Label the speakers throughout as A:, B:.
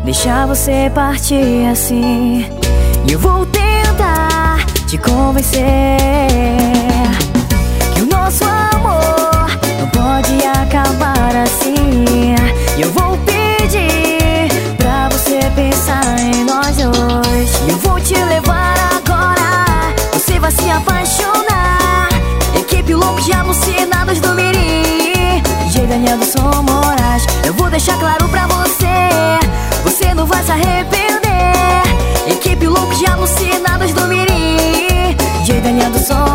A: deixar você partir assim. E eu vou tentar te convencer que o nosso amor não pode acabar assim. E eu vou pedir pra você pensar em nós dois. E eu vou te levar agora, você vai se apaixonar. Equipe loucos e alucinados do Mirim, DJ Daniel do Som Moraes. Eu vou deixar claro pra você, você não vai se arrepender. Equipe loucos e alucinados do Mirim, DJ Daniel do Som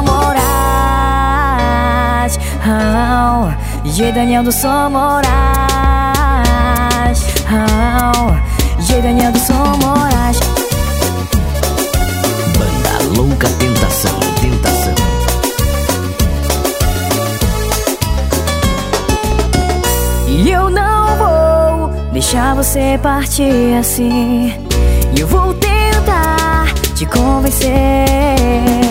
A: Moraes. DJ Daniel do Som Moraes. DJ Daniel do Som Moraes.
B: Banda Louca Tentação, Tentação.
A: E eu não vou deixar você partir assim. E eu vou tentar te convencer